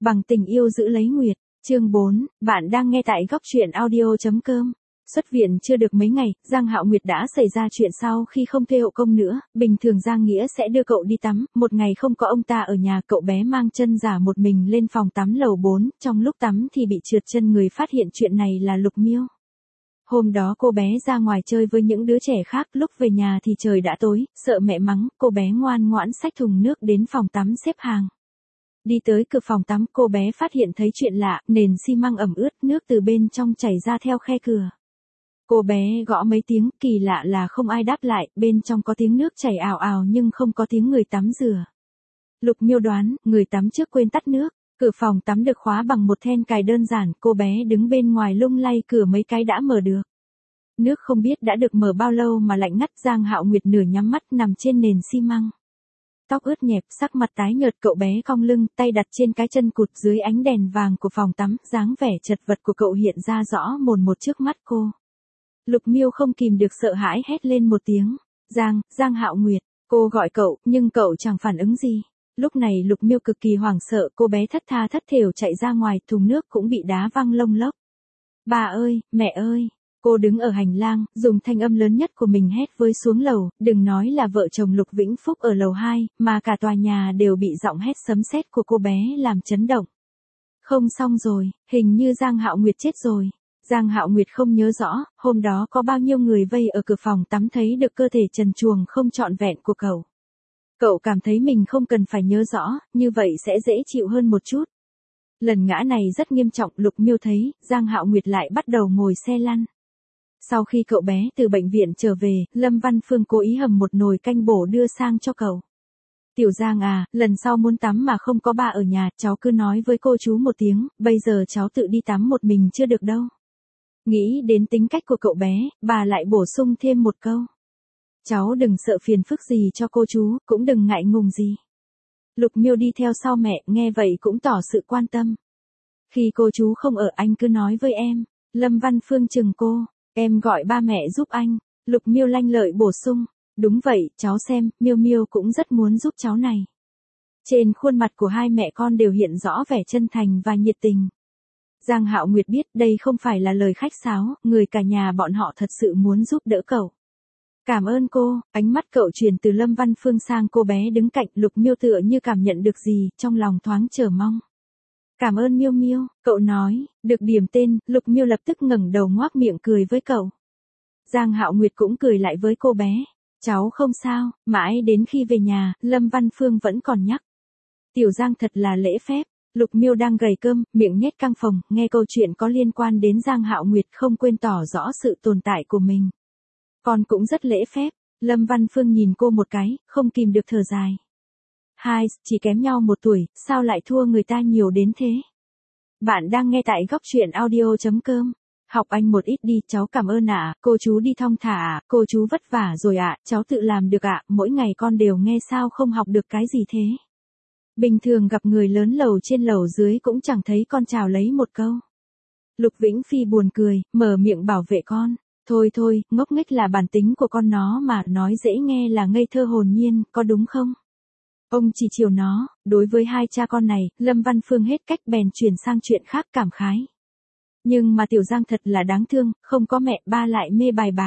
Bằng tình yêu giữ lấy Nguyệt, chương 4, bạn đang nghe tại góc truyện audio.com. Xuất viện chưa được mấy ngày, Giang Hạo Nguyệt đã xảy ra chuyện sau khi không thuê hộ công nữa, bình thường Giang Nghĩa sẽ đưa cậu đi tắm, một ngày không có ông ta ở nhà, cậu bé mang chân giả một mình lên phòng tắm lầu 4, trong lúc tắm thì bị trượt chân, người phát hiện chuyện này là Lục Miêu. Hôm đó cô bé ra ngoài chơi với những đứa trẻ khác, lúc về nhà thì trời đã tối, sợ mẹ mắng, cô bé ngoan ngoãn xách thùng nước đến phòng tắm xếp hàng. Đi tới cửa phòng tắm, cô bé phát hiện thấy chuyện lạ, nền xi măng ẩm ướt, nước từ bên trong chảy ra theo khe cửa. Cô bé gõ mấy tiếng, kỳ lạ là không ai đáp lại, bên trong có tiếng nước chảy ào ào nhưng không có tiếng người tắm rửa. Lục Miêu đoán, người tắm trước quên tắt nước, cửa phòng tắm được khóa bằng một then cài đơn giản, cô bé đứng bên ngoài lung lay cửa mấy cái đã mở được. Nước không biết đã được mở bao lâu mà lạnh ngắt, Giang Hạo Nguyệt nửa nhắm mắt nằm trên nền xi măng. Tóc ướt nhẹp, sắc mặt tái nhợt, cậu bé cong lưng, tay đặt trên cái chân cụt, dưới ánh đèn vàng của phòng tắm, dáng vẻ chật vật của cậu hiện ra rõ mồn một trước mắt cô. Lục Miêu không kìm được sợ hãi hét lên một tiếng. Giang Hạo Nguyệt, cô gọi cậu, nhưng cậu chẳng phản ứng gì. Lúc này Lục Miêu cực kỳ hoảng sợ, cô bé thất tha thất thểu chạy ra ngoài, thùng nước cũng bị đá văng lông lốc. Bà ơi, mẹ ơi. Cô đứng ở hành lang, dùng thanh âm lớn nhất của mình hét với xuống lầu, đừng nói là vợ chồng Lục Vĩnh Phúc ở lầu 2, mà cả tòa nhà đều bị giọng hét sấm sét của cô bé làm chấn động. Không xong rồi, hình như Giang Hạo Nguyệt chết rồi. Giang Hạo Nguyệt không nhớ rõ, hôm đó có bao nhiêu người vây ở cửa phòng tắm thấy được cơ thể trần truồng không trọn vẹn của cậu. Cậu cảm thấy mình không cần phải nhớ rõ, như vậy sẽ dễ chịu hơn một chút. Lần ngã này rất nghiêm trọng, Lục Miêu thấy, Giang Hạo Nguyệt lại bắt đầu ngồi xe lăn. Sau khi cậu bé từ bệnh viện trở về, Lâm Văn Phương cố ý hầm một nồi canh bổ đưa sang cho cậu. Tiểu Giang à, lần sau muốn tắm mà không có ba ở nhà, cháu cứ nói với cô chú một tiếng, bây giờ cháu tự đi tắm một mình chưa được đâu. Nghĩ đến tính cách của cậu bé, bà lại bổ sung thêm một câu. Cháu đừng sợ phiền phức gì cho cô chú, cũng đừng ngại ngùng gì. Lục Miêu đi theo sau mẹ, nghe vậy cũng tỏ sự quan tâm. Khi cô chú không ở, anh cứ nói với em. Lâm Văn Phương chừng cô. Em gọi ba mẹ giúp anh. Lục Miêu lanh lợi bổ sung. Đúng vậy, cháu xem, Miêu Miêu cũng rất muốn giúp cháu này. Trên khuôn mặt của hai mẹ con đều hiện rõ vẻ chân thành và nhiệt tình. Giang Hạo Nguyệt biết đây không phải là lời khách sáo, người cả nhà bọn họ thật sự muốn giúp đỡ cậu. Cảm ơn cô, ánh mắt cậu chuyển từ Lâm Văn Phương sang cô bé đứng cạnh, Lục Miêu tựa như cảm nhận được gì, trong lòng thoáng chờ mong. Cảm ơn Miêu Miêu, cậu nói, được điểm tên, Lục Miêu lập tức ngẩng đầu ngoác miệng cười với cậu. Giang Hạo Nguyệt cũng cười lại với cô bé. Cháu không sao, mãi đến khi về nhà, Lâm Văn Phương vẫn còn nhắc. Tiểu Giang thật là lễ phép. Lục Miêu đang gầy cơm, miệng nhét căng phồng, nghe câu chuyện có liên quan đến Giang Hạo Nguyệt không quên tỏ rõ sự tồn tại của mình. Con cũng rất lễ phép. Lâm Văn Phương nhìn cô một cái, không kìm được thở dài. Hai, chỉ kém nhau 1 tuổi, sao lại thua người ta nhiều đến thế? Bạn đang nghe tại góc truyện audio.com. Học anh một ít đi, cháu cảm ơn ạ, cô chú đi thong thả ạ, cô chú vất vả rồi ạ, cháu tự làm được ạ, mỗi ngày con đều nghe sao không học được cái gì thế? Bình thường gặp người lớn lầu trên lầu dưới cũng chẳng thấy con chào lấy một câu. Lục Vĩnh Phi buồn cười, mở miệng bảo vệ con. Thôi thôi, ngốc nghếch là bản tính của con nó mà, nói dễ nghe là ngây thơ hồn nhiên, có đúng không? Ông chỉ chiều nó, đối với hai cha con này, Lâm Văn Phương hết cách bèn chuyển sang chuyện khác cảm khái. Nhưng mà Tiểu Giang thật là đáng thương, không có mẹ, ba lại mê bài bạc.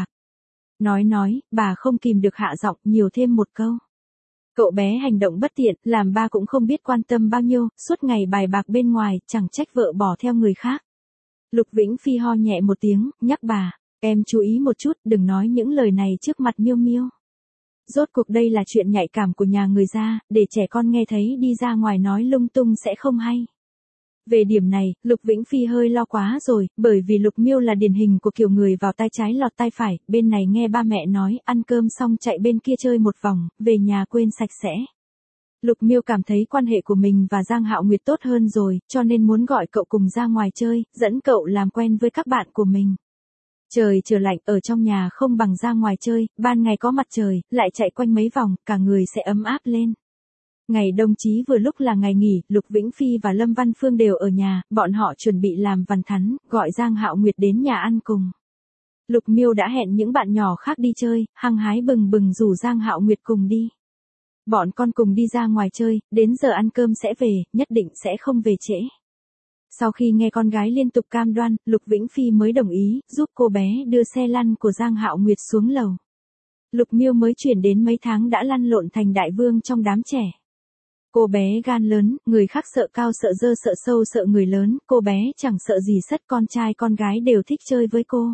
Nói, bà không kìm được hạ giọng, nhiều thêm một câu. Cậu bé hành động bất tiện, làm ba cũng không biết quan tâm bao nhiêu, suốt ngày bài bạc bên ngoài, chẳng trách vợ bỏ theo người khác. Lục Vĩnh Phi ho nhẹ một tiếng, nhắc bà, em chú ý một chút, đừng nói những lời này trước mặt Miêu Miêu. Rốt cuộc đây là chuyện nhạy cảm của nhà người ta, để trẻ con nghe thấy đi ra ngoài nói lung tung sẽ không hay. Về điểm này, Lục Vĩnh Phi hơi lo quá rồi, bởi vì Lục Miêu là điển hình của kiểu người vào tay trái lọt tay phải, bên này nghe ba mẹ nói, ăn cơm xong chạy bên kia chơi một vòng, về nhà quên sạch sẽ. Lục Miêu cảm thấy quan hệ của mình và Giang Hạo Nguyệt tốt hơn rồi, cho nên muốn gọi cậu cùng ra ngoài chơi, dẫn cậu làm quen với các bạn của mình. Trời trở lạnh, ở trong nhà không bằng ra ngoài chơi, ban ngày có mặt trời, lại chạy quanh mấy vòng, cả người sẽ ấm áp lên. Ngày đông chí vừa lúc là ngày nghỉ, Lục Vĩnh Phi và Lâm Văn Phương đều ở nhà, bọn họ chuẩn bị làm vằn thắn, gọi Giang Hạo Nguyệt đến nhà ăn cùng. Lục Miêu đã hẹn những bạn nhỏ khác đi chơi, hăng hái bừng bừng rủ Giang Hạo Nguyệt cùng đi. Bọn con cùng đi ra ngoài chơi, đến giờ ăn cơm sẽ về, nhất định sẽ không về trễ. Sau khi nghe con gái liên tục cam đoan, Lục Vĩnh Phi mới đồng ý, giúp cô bé đưa xe lăn của Giang Hạo Nguyệt xuống lầu. Lục Miêu mới chuyển đến mấy tháng đã lăn lộn thành đại vương trong đám trẻ. Cô bé gan lớn, người khác sợ cao sợ dơ sợ sâu sợ người lớn, cô bé chẳng sợ gì sất, con trai con gái đều thích chơi với cô.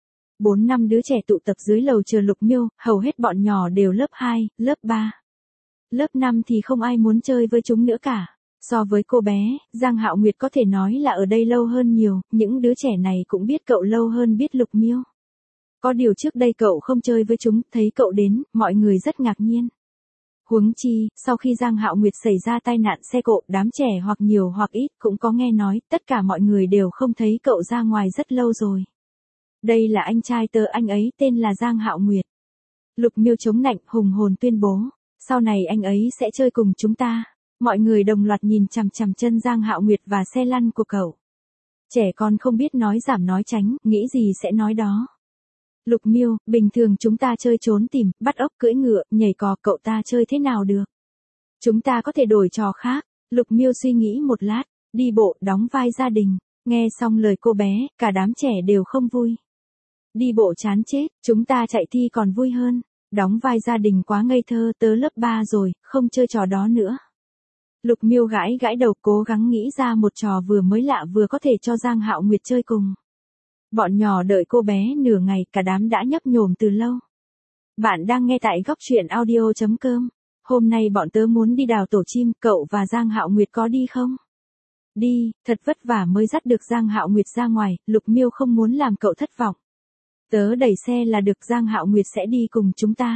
4 năm đứa trẻ tụ tập dưới lầu chờ Lục Miêu, hầu hết bọn nhỏ đều lớp 2, lớp 3. Lớp 5 thì không ai muốn chơi với chúng nữa cả. So với cô bé, Giang Hạo Nguyệt có thể nói là ở đây lâu hơn nhiều, những đứa trẻ này cũng biết cậu lâu hơn biết Lục Miêu. Có điều trước đây cậu không chơi với chúng, thấy cậu đến, mọi người rất ngạc nhiên. Huống chi, sau khi Giang Hạo Nguyệt xảy ra tai nạn xe cộ, đám trẻ hoặc nhiều hoặc ít cũng có nghe nói, tất cả mọi người đều không thấy cậu ra ngoài rất lâu rồi. Đây là anh trai tớ anh ấy, tên là Giang Hạo Nguyệt. Lục Miêu chống nạnh, hùng hồn tuyên bố, sau này anh ấy sẽ chơi cùng chúng ta. Mọi người đồng loạt nhìn chằm chằm chân Giang Hạo Nguyệt và xe lăn của cậu. Trẻ con không biết nói giảm nói tránh, nghĩ gì sẽ nói đó. Lục Miêu, bình thường chúng ta chơi trốn tìm, bắt ốc cưỡi ngựa, nhảy cò, cậu ta chơi thế nào được? Chúng ta có thể đổi trò khác. Lục Miêu suy nghĩ một lát, đi bộ, đóng vai gia đình. Nghe xong lời cô bé, cả đám trẻ đều không vui. Đi bộ chán chết, chúng ta chạy thi còn vui hơn. Đóng vai gia đình quá ngây thơ, tớ lớp 3 rồi, không chơi trò đó nữa. Lục Miêu gãi gãi đầu, cố gắng nghĩ ra một trò vừa mới lạ vừa có thể cho Giang Hạo Nguyệt chơi cùng. Bọn nhỏ đợi cô bé nửa ngày, cả đám đã nhấp nhổm từ lâu. Bạn đang nghe tại góc truyện audio.com. Hôm nay bọn tớ muốn đi đào tổ chim, cậu và Giang Hạo Nguyệt có đi không? Đi, thật vất vả mới dắt được Giang Hạo Nguyệt ra ngoài, Lục Miêu không muốn làm cậu thất vọng. Tớ đẩy xe là được, Giang Hạo Nguyệt sẽ đi cùng chúng ta.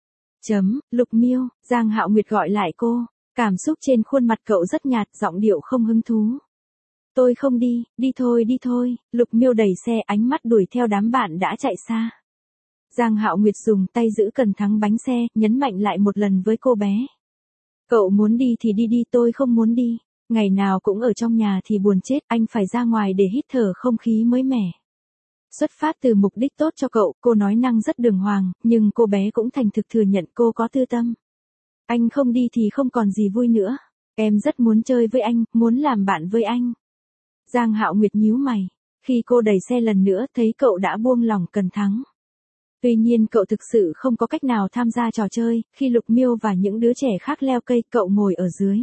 Lục Miêu, Giang Hạo Nguyệt gọi lại cô, cảm xúc trên khuôn mặt cậu rất nhạt, giọng điệu không hứng thú. Tôi không đi, đi thôi, Lục Miêu đẩy xe, ánh mắt đuổi theo đám bạn đã chạy xa. Giang Hạo Nguyệt dùng tay giữ cần thắng bánh xe, nhấn mạnh lại một lần với cô bé. Cậu muốn đi thì đi, tôi không muốn đi. Ngày nào cũng ở trong nhà thì buồn chết, anh phải ra ngoài để hít thở không khí mới mẻ. Xuất phát từ mục đích tốt cho cậu, cô nói năng rất đường hoàng, nhưng cô bé cũng thành thực thừa nhận cô có tư tâm. Anh không đi thì không còn gì vui nữa. Em rất muốn chơi với anh, muốn làm bạn với anh. Giang Hạo Nguyệt nhíu mày. Khi cô đẩy xe lần nữa, thấy cậu đã buông lỏng cần thắng. Tuy nhiên cậu thực sự không có cách nào tham gia trò chơi, khi Lục Miêu và những đứa trẻ khác leo cây, cậu ngồi ở dưới.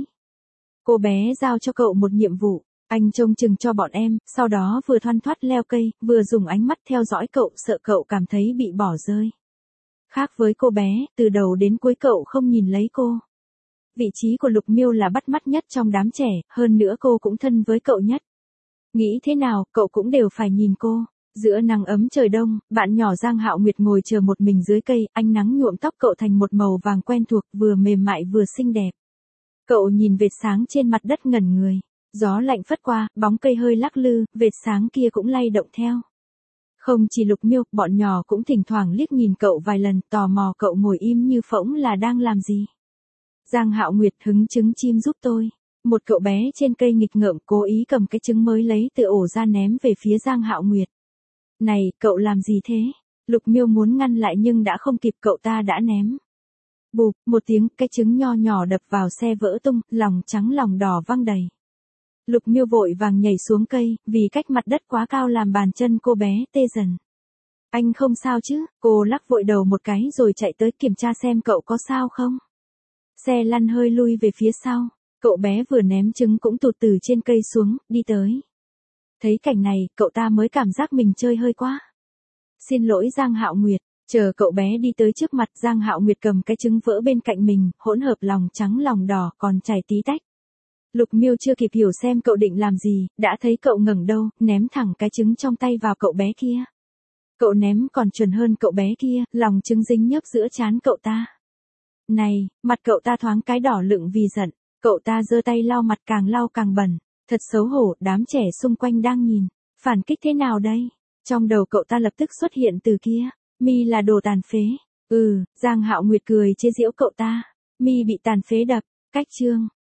Cô bé giao cho cậu một nhiệm vụ. Anh trông chừng cho bọn em, sau đó vừa thoăn thoắt leo cây, vừa dùng ánh mắt theo dõi cậu, sợ cậu cảm thấy bị bỏ rơi. Khác với cô bé, từ đầu đến cuối cậu không nhìn lấy cô. Vị trí của Lục Miêu là bắt mắt nhất trong đám trẻ, hơn nữa cô cũng thân với cậu nhất. Nghĩ thế nào, cậu cũng đều phải nhìn cô. Giữa nắng ấm trời đông, bạn nhỏ Giang Hạo Nguyệt ngồi chờ một mình dưới cây, ánh nắng nhuộm tóc cậu thành một màu vàng quen thuộc, vừa mềm mại vừa xinh đẹp. Cậu nhìn vệt sáng trên mặt đất ngẩn người. Gió lạnh phất qua, bóng cây hơi lắc lư, vệt sáng kia cũng lay động theo. Không chỉ Lục Miêu, bọn nhỏ cũng thỉnh thoảng liếc nhìn cậu vài lần, tò mò cậu ngồi im như phỗng là đang làm gì. Giang Hạo Nguyệt, hứng trứng chim giúp tôi. Một cậu bé trên cây nghịch ngợm cố ý cầm cái trứng mới lấy từ ổ ra ném về phía Giang Hạo Nguyệt. Này, cậu làm gì thế? Lục Miêu muốn ngăn lại nhưng đã không kịp, cậu ta đã ném. Bụp, một tiếng, cái trứng nho nhỏ đập vào xe vỡ tung, lòng trắng lòng đỏ văng đầy. Lục Miêu vội vàng nhảy xuống cây, vì cách mặt đất quá cao làm bàn chân cô bé tê dần. Anh không sao chứ? Cô lắc vội đầu một cái rồi chạy tới kiểm tra xem cậu có sao không. Xe lăn hơi lui về phía sau, cậu bé vừa ném trứng cũng tụt từ trên cây xuống, đi tới. Thấy cảnh này, cậu ta mới cảm giác mình chơi hơi quá. Xin lỗi Giang Hạo Nguyệt, chờ cậu bé đi tới trước mặt, Giang Hạo Nguyệt cầm cái trứng vỡ bên cạnh mình, hỗn hợp lòng trắng lòng đỏ còn chảy tí tách. Lục Miêu chưa kịp hiểu xem cậu định làm gì, đã thấy cậu ngẩng đầu, ném thẳng cái trứng trong tay vào cậu bé kia. Cậu ném còn chuẩn hơn cậu bé kia, lòng trứng dính nhớp giữa trán cậu ta. Này, mặt cậu ta thoáng cái đỏ lựng vì giận, cậu ta giơ tay lau mặt càng lau càng bẩn, thật xấu hổ, đám trẻ xung quanh đang nhìn, phản kích thế nào đây? Trong đầu cậu ta lập tức xuất hiện từ kia, mi là đồ tàn phế. Giang Hạo Nguyệt cười chế giễu cậu ta, mi bị tàn phế đập, cách chương.